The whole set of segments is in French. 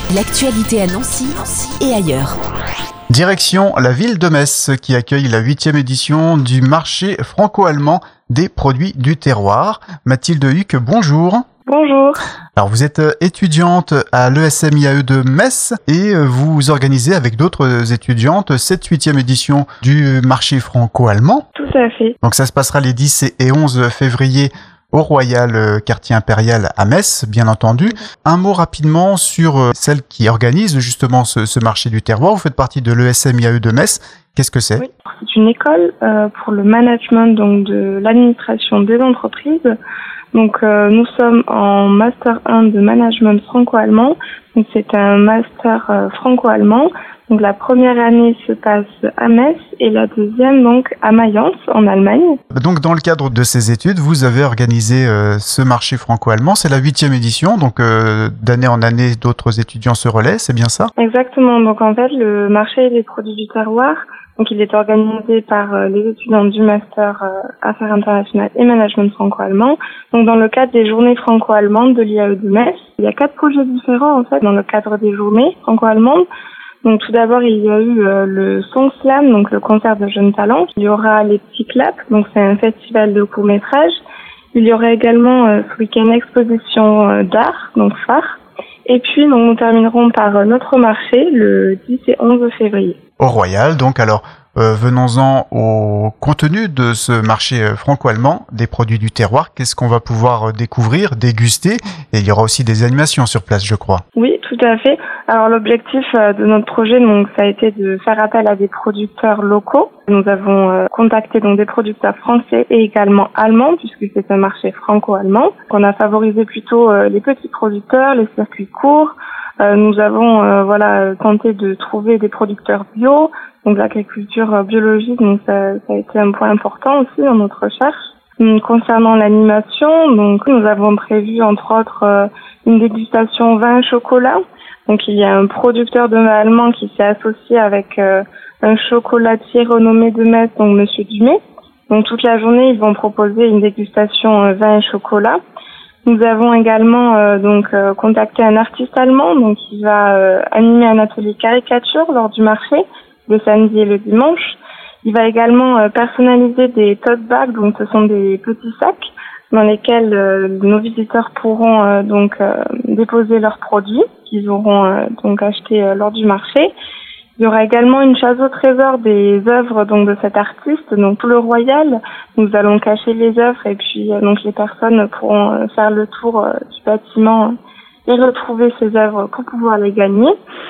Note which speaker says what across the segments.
Speaker 1: L'actualité à Nancy et ailleurs.
Speaker 2: Direction la ville de Metz qui accueille la 8e édition du marché franco-allemand des produits du terroir. Mathilde Huck, bonjour.
Speaker 3: Bonjour.
Speaker 2: Alors vous êtes étudiante à l'ESMIAE de Metz et vous organisez avec d'autres étudiantes cette 8e édition du marché franco-allemand.
Speaker 3: Tout à fait.
Speaker 2: Donc ça se passera les 10 et 11 février au Royal Quartier Impérial à Metz, bien entendu. Un mot rapidement sur celle qui organise justement ce marché du terroir. Vous faites partie de l'ESMIAE de Metz. Qu'est-ce que c'est ?
Speaker 3: Oui, c'est une école pour le management donc de l'administration des entreprises. Donc nous sommes en Master 1 de management franco-allemand. Donc c'est un master franco-allemand. Donc la première année se passe à Metz et la deuxième donc à Mayence en Allemagne.
Speaker 2: Donc dans le cadre de ces études, vous avez organisé ce marché franco-allemand. C'est la 8e édition, donc d'année en année d'autres étudiants se relaient, c'est bien ça ?
Speaker 3: Exactement. Donc en fait le marché des produits du terroir, donc il est organisé par les étudiants du master Affaires internationales et management franco-allemand. Donc dans le cadre des journées franco-allemandes de l'IAE de Metz, il y a 4 projets différents en fait dans le cadre des journées franco-allemandes. Donc tout d'abord, il y a eu le Song Slam, donc le concert de jeunes talents. Il y aura les petits claps, donc c'est un festival de court-métrage. Il y aura également ce week-end exposition d'art, donc phare. Et puis donc, nous terminerons par notre marché le 10 et 11 février.
Speaker 2: Au Royal, donc alors venons-en au contenu de ce marché franco-allemand des produits du terroir. Qu'est-ce qu'on va pouvoir découvrir, déguster ? Et il y aura aussi des animations sur place, je crois.
Speaker 3: Oui, tout à fait. Alors l'objectif de notre projet, donc, ça a été de faire appel à des producteurs locaux. Nous avons contacté donc des producteurs français et également allemands, puisque c'est un marché franco-allemand. On a favorisé plutôt les petits producteurs, les circuits courts. Nous avons tenté de trouver des producteurs bio, donc l'agriculture biologique, donc ça a été un point important aussi dans notre recherche. Concernant l'animation, donc nous avons prévu entre autres une dégustation vin chocolat. Donc il y a un producteur de vin allemand qui s'est associé avec un chocolatier renommé de Metz, donc Monsieur Dumais. Donc toute la journée, ils vont proposer une dégustation vin et chocolat. Nous avons également contacté un artiste allemand donc qui va animer un atelier caricature lors du marché le samedi et le dimanche. Il va également personnaliser des tote bags, donc ce sont des petits sacs dans lesquels nos visiteurs pourront déposer leurs produits qu'ils auront donc achetés lors du marché. Il y aura également une chasse au trésor des œuvres donc de cet artiste, donc tout le Royal. Nous allons cacher les œuvres et puis donc les personnes pourront faire le tour du bâtiment et retrouver ces œuvres pour pouvoir les gagner.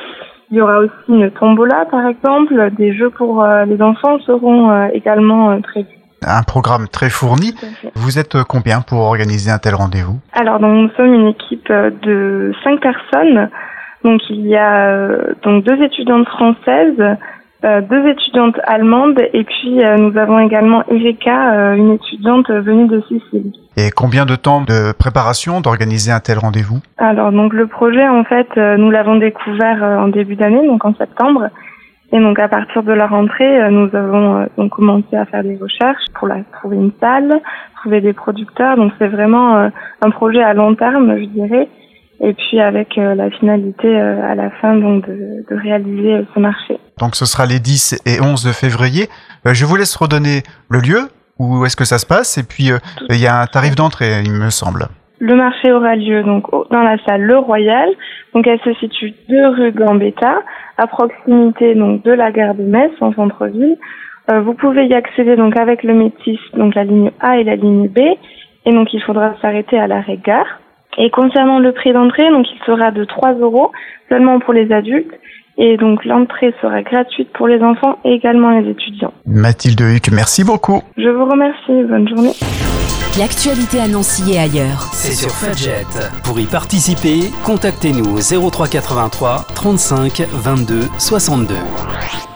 Speaker 3: Il y aura aussi une tombola par exemple, des jeux pour les enfants seront également prévus.
Speaker 2: Un programme très fourni. Vous êtes combien pour organiser un tel rendez-vous ?
Speaker 3: Alors donc nous sommes une équipe de 5 personnes. Donc il y a donc 2 étudiantes françaises, 2 étudiantes allemandes et puis nous avons également Erika, une étudiante venue de Sicile.
Speaker 2: Et combien de temps de préparation d'organiser un tel rendez-vous ?
Speaker 3: Alors donc le projet en fait nous l'avons découvert en début d'année, donc en septembre. Et donc à partir de la rentrée, nous avons donc commencé à faire des recherches pour trouver une salle, trouver des producteurs. Donc c'est vraiment un projet à long terme, je dirais. Et puis avec la finalité à la fin donc de réaliser ce marché.
Speaker 2: Donc ce sera les 10 et 11 février. Je vous laisse redonner le lieu, où est-ce que ça se passe, et puis il y a un tarif d'entrée, il me semble.
Speaker 3: Le marché aura lieu donc dans la salle Le Royal. Donc elle se situe 2 rue Gambetta, à proximité donc de la gare de Metz en centre-ville. Vous pouvez y accéder donc avec le Métis, donc la ligne A et la ligne B, et donc il faudra s'arrêter à l'arrêt gare. Et concernant le prix d'entrée, donc il sera de 3 € seulement pour les adultes. Et donc l'entrée sera gratuite pour les enfants et également les étudiants.
Speaker 2: Mathilde Huck, merci beaucoup.
Speaker 3: Je vous remercie, bonne journée.
Speaker 1: L'actualité à Nancy et ailleurs.
Speaker 4: C'est sur Fudget. Pour y participer, contactez-nous au 03 83 35 22 62.